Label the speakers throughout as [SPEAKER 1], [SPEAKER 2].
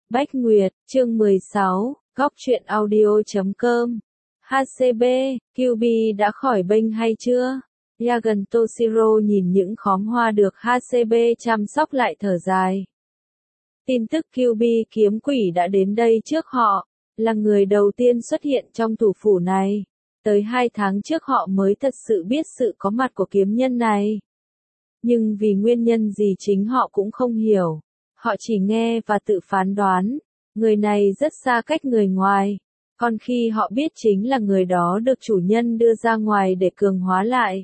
[SPEAKER 1] Bách Nguyệt, chương 16, góc truyện audio.com. HCB, QB đã khỏi bệnh hay chưa? Yagen Toshiro nhìn những khóm hoa được HCB chăm sóc lại thở dài. Tin tức QB kiếm quỷ đã đến đây trước họ, là người đầu tiên xuất hiện trong thủ phủ này. Tới 2 tháng trước họ mới thật sự biết sự có mặt của kiếm nhân này. Nhưng vì nguyên nhân gì chính họ cũng không hiểu. Họ chỉ nghe và tự phán đoán, người này rất xa cách người ngoài, còn khi họ biết chính là người đó được chủ nhân đưa ra ngoài để cường hóa lại,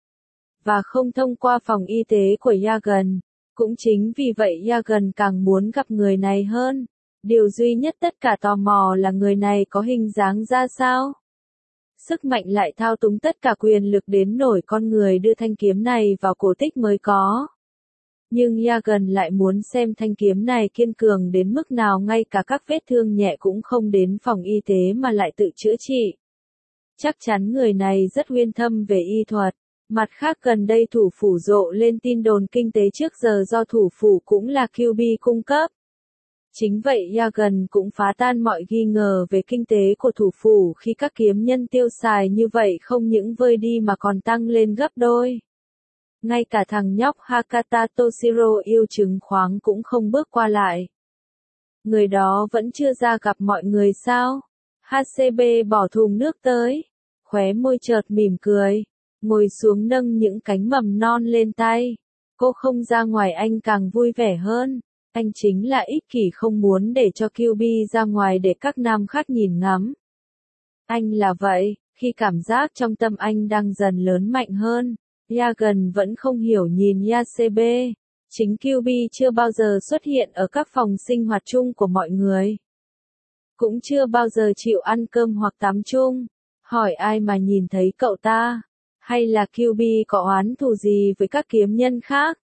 [SPEAKER 1] và không thông qua phòng y tế của Yagen. Cũng chính vì vậy Yagen càng muốn gặp người này hơn. Điều duy nhất tất cả tò mò là người này có hình dáng ra sao. Sức mạnh lại thao túng tất cả quyền lực đến nổi con người đưa thanh kiếm này vào cổ tích mới có. Nhưng Yagen lại muốn xem thanh kiếm này kiên cường đến mức nào ngay cả các vết thương nhẹ cũng không đến phòng y tế mà lại tự chữa trị. Chắc chắn người này rất uyên thâm về y thuật. Mặt khác gần đây thủ phủ rộ lên tin đồn kinh tế trước giờ do thủ phủ cũng là QB cung cấp. Chính vậy Yagen cũng phá tan mọi nghi ngờ về kinh tế của thủ phủ khi các kiếm nhân tiêu xài như vậy không những vơi đi mà còn tăng lên gấp đôi. Ngay cả thằng nhóc Hakata Toshiro yêu chứng khoáng cũng không bước qua lại. Người đó vẫn chưa ra gặp mọi người sao? HCB bỏ thùng nước tới, khóe môi chợt mỉm cười, ngồi xuống nâng những cánh mầm non lên tay. Cô không ra ngoài anh càng vui vẻ hơn. Anh chính là ích kỷ không muốn để cho QB ra ngoài để các nam khác nhìn ngắm. Anh là vậy, khi cảm giác trong tâm anh đang dần lớn mạnh hơn. Yagen vẫn không hiểu nhìn HCB. Chính QB chưa bao giờ xuất hiện ở các phòng sinh hoạt chung của mọi người. Cũng chưa bao giờ chịu ăn cơm hoặc tắm chung. Hỏi ai mà nhìn thấy cậu ta? Hay là QB có oán thù gì với các kiếm nhân khác?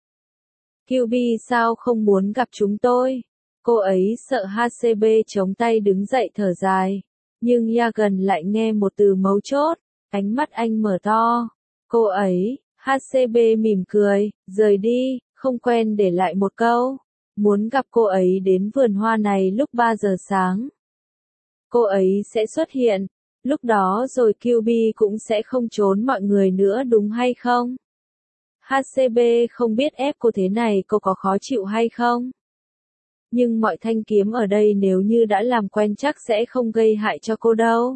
[SPEAKER 1] QB sao không muốn gặp chúng tôi? Cô ấy sợ HCB chống tay đứng dậy thở dài. Nhưng Yagen lại nghe một từ mấu chốt. Ánh mắt anh mở to. Cô ấy, HCB mỉm cười, rời đi, không quen để lại một câu. Muốn gặp cô ấy đến vườn hoa này lúc 3 giờ sáng. Cô ấy sẽ xuất hiện. Lúc đó rồi QB cũng sẽ không trốn mọi người nữa đúng hay không? HCB không biết ép cô thế này cô có khó chịu hay không? Nhưng mọi thanh kiếm ở đây nếu như đã làm quen chắc sẽ không gây hại cho cô đâu.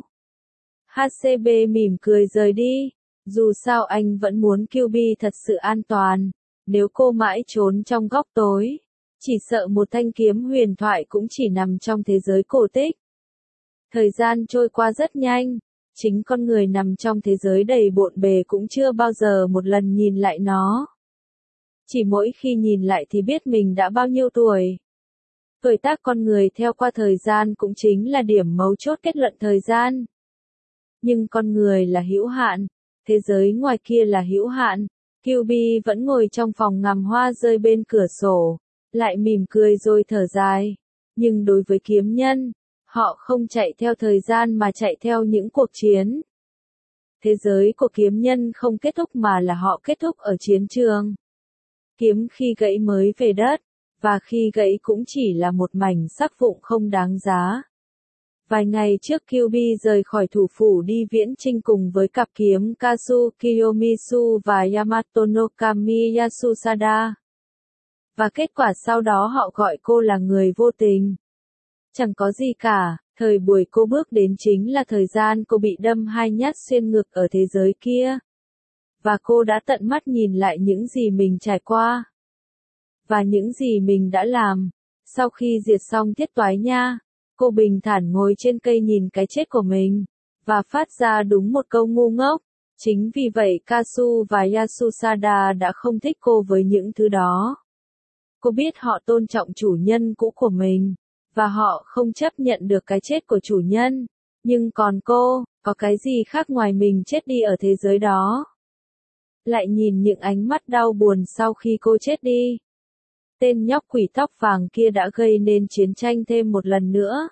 [SPEAKER 1] HCB mỉm cười rời đi. Dù sao anh vẫn muốn QB thật sự an toàn. Nếu cô mãi trốn trong góc tối, chỉ sợ một thanh kiếm huyền thoại cũng chỉ nằm trong thế giới cổ tích. Thời gian trôi qua rất nhanh. Chính con người nằm trong thế giới đầy bộn bề cũng chưa bao giờ một lần nhìn lại nó. Chỉ mỗi khi nhìn lại thì biết mình đã bao nhiêu tuổi. Tuổi tác con người theo qua thời gian cũng chính là điểm mấu chốt kết luận thời gian. Nhưng con người là hữu hạn, thế giới ngoài kia là hữu hạn. QB vẫn ngồi trong phòng ngắm hoa rơi bên cửa sổ, lại mỉm cười rồi thở dài. Nhưng đối với kiếm nhân, họ không chạy theo thời gian mà chạy theo những cuộc chiến. Thế giới của kiếm nhân không kết thúc mà là họ kết thúc ở chiến trường. Kiếm khi gãy mới về đất, và khi gãy cũng chỉ là một mảnh sắc vụn không đáng giá. Vài ngày trước QB rời khỏi thủ phủ đi viễn chinh cùng với cặp kiếm Kazu Kiyomizu và Yamato no Kami Yasusada. Và kết quả sau đó họ gọi cô là người vô tình. Chẳng có gì cả, thời buổi cô bước đến chính là thời gian cô bị đâm 2 nhát xuyên ngực ở thế giới kia. Và cô đã tận mắt nhìn lại những gì mình trải qua. Và những gì mình đã làm. Sau khi diệt xong thiết toái nha, cô bình thản ngồi trên cây nhìn cái chết của mình. Và phát ra đúng một câu ngu ngốc. Chính vì vậy Kazu và Yasusada đã không thích cô với những thứ đó. Cô biết họ tôn trọng chủ nhân cũ của mình. Và họ không chấp nhận được cái chết của chủ nhân. Nhưng còn cô, có cái gì khác ngoài mình chết đi ở thế giới đó? Lại nhìn những ánh mắt đau buồn sau khi cô chết đi. Tên nhóc quỷ tóc vàng kia đã gây nên chiến tranh thêm một lần nữa.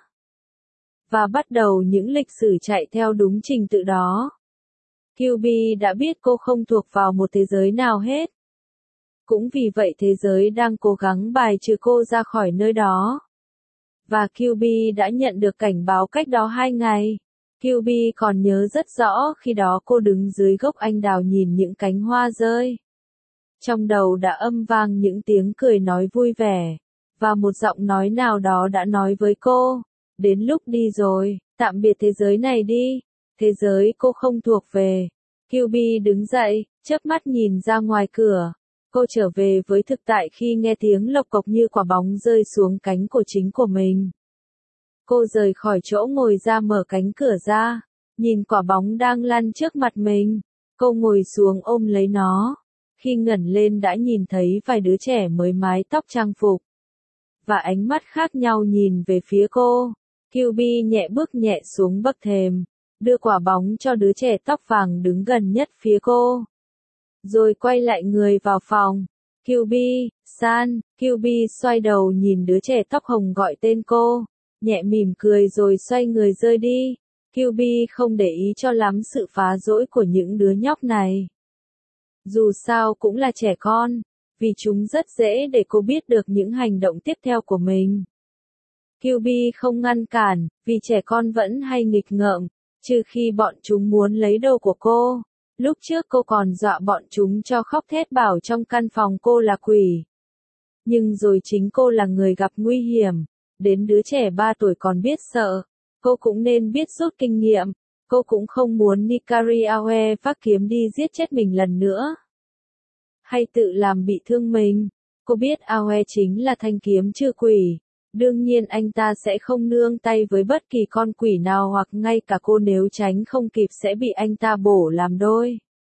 [SPEAKER 1] Và bắt đầu những lịch sử chạy theo đúng trình tự đó. QB đã biết cô không thuộc vào một thế giới nào hết. Cũng vì vậy thế giới đang cố gắng bài trừ cô ra khỏi nơi đó. và QB đã nhận được cảnh báo cách đó 2 ngày. QB còn nhớ rất rõ khi đó cô đứng dưới gốc anh đào nhìn những cánh hoa rơi. Trong đầu đã âm vang những tiếng cười nói vui vẻ, và một giọng nói nào đó đã nói với cô, đến lúc đi rồi, tạm biệt thế giới này đi, thế giới cô không thuộc về. QB đứng dậy, chớp mắt nhìn ra ngoài cửa. Cô trở về với thực tại khi nghe tiếng lộc cộc như quả bóng rơi xuống cánh của chính của mình. Cô rời khỏi chỗ ngồi ra mở cánh cửa ra, nhìn quả bóng đang lăn trước mặt mình. Cô ngồi xuống ôm lấy nó. Khi ngẩng lên đã nhìn thấy vài đứa trẻ mới mái tóc trang phục. Và ánh mắt khác nhau nhìn về phía cô. QB nhẹ bước nhẹ xuống bậc thềm, đưa quả bóng cho đứa trẻ tóc vàng đứng gần nhất phía cô. Rồi quay lại người vào phòng. QB, San, QB xoay đầu nhìn đứa trẻ tóc hồng gọi tên cô, nhẹ mỉm cười rồi xoay người rời đi. QB không để ý cho lắm sự phá rối của những đứa nhóc này. Dù sao cũng là trẻ con, vì chúng rất dễ để cô biết được những hành động tiếp theo của mình. QB không ngăn cản, vì trẻ con vẫn hay nghịch ngợm, trừ khi bọn chúng muốn lấy đồ của cô. Lúc trước cô còn dọa bọn chúng cho khóc thét bảo trong căn phòng cô là quỷ. Nhưng rồi chính cô là người gặp nguy hiểm, đến đứa trẻ 3 tuổi còn biết sợ. Cô cũng nên biết rút kinh nghiệm, cô cũng không muốn Nikari Aoe vác kiếm đi giết chết mình lần nữa. Hay tự làm bị thương mình. Cô biết Aoe chính là thanh kiếm trừ quỷ. Đương nhiên anh ta sẽ không nương tay với bất kỳ con quỷ nào hoặc ngay cả cô nếu tránh không kịp sẽ bị anh ta bổ làm đôi.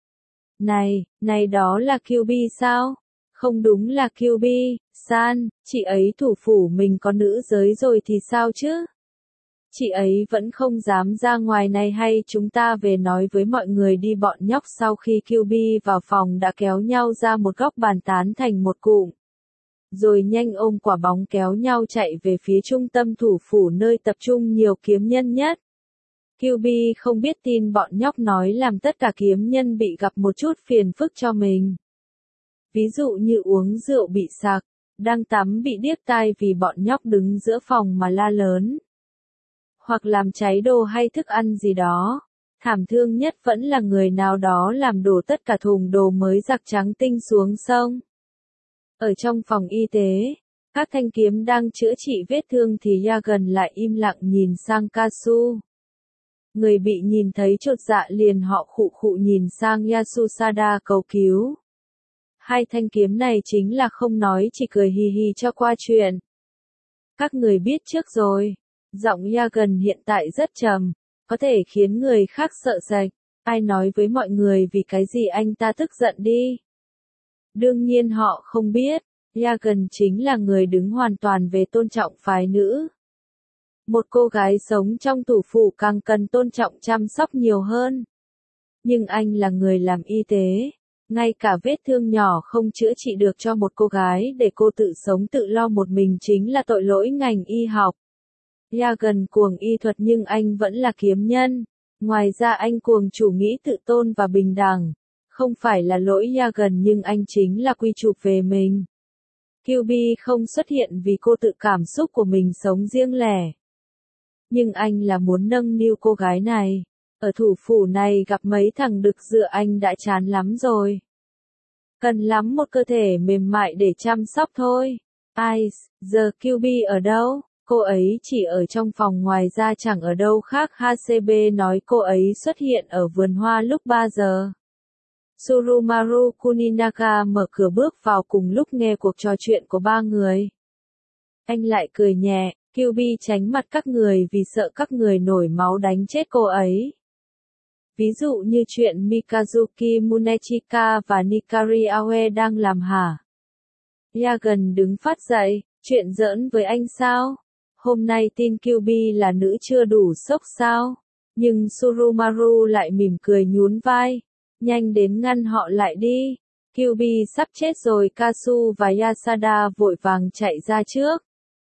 [SPEAKER 1] Này đó là QB sao? Không đúng là QB, San, chị ấy thủ phủ mình có nữ giới rồi thì sao chứ? Chị ấy vẫn không dám ra ngoài này hay chúng ta về nói với mọi người đi. Bọn nhóc sau khi QB vào phòng đã kéo nhau ra một góc bàn tán thành một cụm. Rồi nhanh ôm quả bóng kéo nhau chạy về phía trung tâm thủ phủ nơi tập trung nhiều kiếm nhân nhất. QB không biết tin bọn nhóc nói làm tất cả kiếm nhân bị gặp một chút phiền phức cho mình. Ví dụ như uống rượu bị sặc, đang tắm bị điếc tai vì bọn nhóc đứng giữa phòng mà la lớn. Hoặc làm cháy đồ hay thức ăn gì đó. Thảm thương nhất vẫn là người nào đó làm đổ tất cả thùng đồ mới giặt trắng tinh xuống sông. Ở trong phòng y tế, các thanh kiếm đang chữa trị vết thương thì Yagan lại im lặng nhìn sang Kasu. Người bị nhìn thấy chột dạ liền họ khụ khụ nhìn sang Yasusada cầu cứu. Hai thanh kiếm này chính là không nói chỉ cười hì hì cho qua chuyện. Các người biết trước rồi. Giọng Yagan hiện tại rất trầm, có thể khiến người khác sợ sệt. Ai nói với mọi người vì cái gì anh ta tức giận đi. Đương nhiên họ không biết, Yagan chính là người đứng hoàn toàn về tôn trọng phái nữ. Một cô gái sống trong thủ phủ càng cần tôn trọng chăm sóc nhiều hơn. Nhưng anh là người làm y tế, ngay cả vết thương nhỏ không chữa trị được cho một cô gái để cô tự sống tự lo một mình chính là tội lỗi ngành y học. Yagan cuồng y thuật nhưng anh vẫn là kiếm nhân. Ngoài ra anh cuồng chủ nghĩa tự tôn và bình đẳng. Không phải là lỗi Yagan nhưng anh chính là quy chụp về mình. QB không xuất hiện vì cô tự cảm xúc của mình sống riêng lẻ. Nhưng anh là muốn nâng niu cô gái này. Ở thủ phủ này gặp mấy thằng đực dựa anh đã chán lắm rồi. Cần lắm một cơ thể mềm mại để chăm sóc thôi. Ice, giờ QB ở đâu? Cô ấy chỉ ở trong phòng ngoài ra chẳng ở đâu khác. HCB nói cô ấy xuất hiện ở vườn hoa lúc 3 giờ. Surumaru Kuninaka mở cửa bước vào cùng lúc nghe cuộc trò chuyện của ba người. Anh lại cười nhẹ, QB tránh mặt các người vì sợ các người nổi máu đánh chết cô ấy. Ví dụ như chuyện Mikazuki Munechika và Nikari Aoe đang làm hả? Yagan đứng phát dậy, chuyện giỡn với anh sao? Hôm nay tin QB là nữ chưa đủ sốc sao? Nhưng Surumaru lại mỉm cười nhún vai. Nhanh đến ngăn họ lại đi. QB sắp chết rồi. Kasu và Yasada vội vàng chạy ra trước.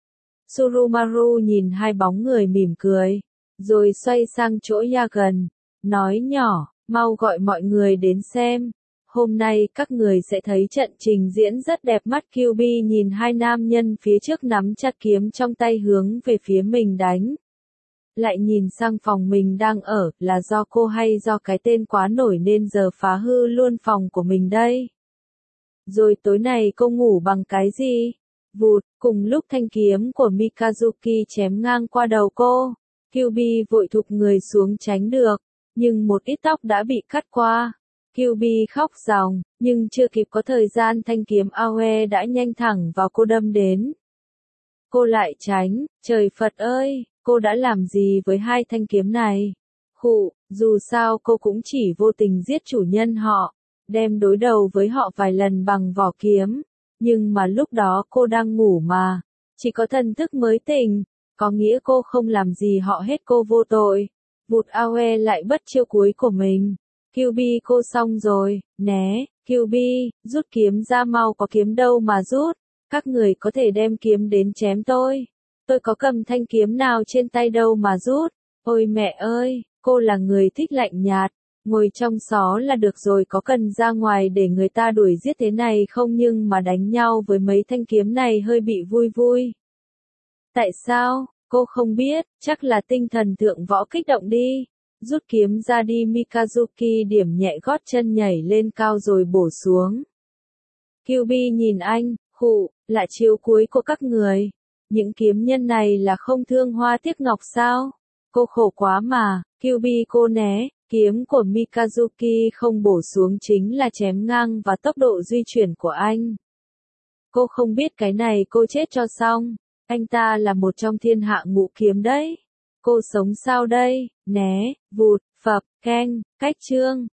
[SPEAKER 1] Surumaru nhìn hai bóng người mỉm cười. Rồi xoay sang chỗ Yagan. Nói nhỏ, mau gọi mọi người đến xem. Hôm nay các người sẽ thấy trận trình diễn rất đẹp mắt. QB nhìn hai nam nhân phía trước nắm chặt kiếm trong tay hướng về phía mình đánh. Lại nhìn sang phòng mình đang ở, là do cô hay do cái tên quá nổi nên giờ phá hư luôn phòng của mình đây. Rồi tối nay cô ngủ bằng cái gì? Vụt, cùng lúc thanh kiếm của Mikazuki chém ngang qua đầu cô. QB vội thụp người xuống tránh được, nhưng một ít tóc đã bị cắt qua. QB khóc ròng, nhưng chưa kịp có thời gian thanh kiếm Aoe đã nhanh thẳng vào cô đâm đến. Cô lại tránh, trời Phật ơi, cô đã làm gì với hai thanh kiếm này? Khụ, dù sao cô cũng chỉ vô tình giết chủ nhân họ, đem đối đầu với họ vài lần bằng vỏ kiếm. Nhưng mà lúc đó cô đang ngủ mà, chỉ có thần thức mới tỉnh, có nghĩa cô không làm gì họ hết, cô vô tội. Vụt Aoe lại bất chiêu cuối của mình. QB cô xong rồi, né, QB, rút kiếm ra mau, có kiếm đâu mà rút, các người có thể đem kiếm đến chém tôi có cầm thanh kiếm nào trên tay đâu mà rút. Ôi mẹ ơi, cô là người thích lạnh nhạt, ngồi trong xó là được rồi, có cần ra ngoài để người ta đuổi giết thế này không, nhưng mà đánh nhau với mấy thanh kiếm này hơi bị vui vui. Tại sao, cô không biết, chắc là tinh thần thượng võ kích động đi. Rút kiếm ra đi. Mikazuki điểm nhẹ gót chân nhảy lên cao rồi bổ xuống. QB nhìn anh, khụ, là chiêu cuối của các người. Những kiếm nhân này là không thương hoa tiếc ngọc sao? Cô khổ quá mà. QB cô né, kiếm của Mikazuki không bổ xuống chính là chém ngang và tốc độ di chuyển của anh. Cô không biết cái này cô chết cho xong. Anh ta là một trong thiên hạ ngũ kiếm đấy. Cô sống sao đây? Né, vụt, phập, keng, cách chương.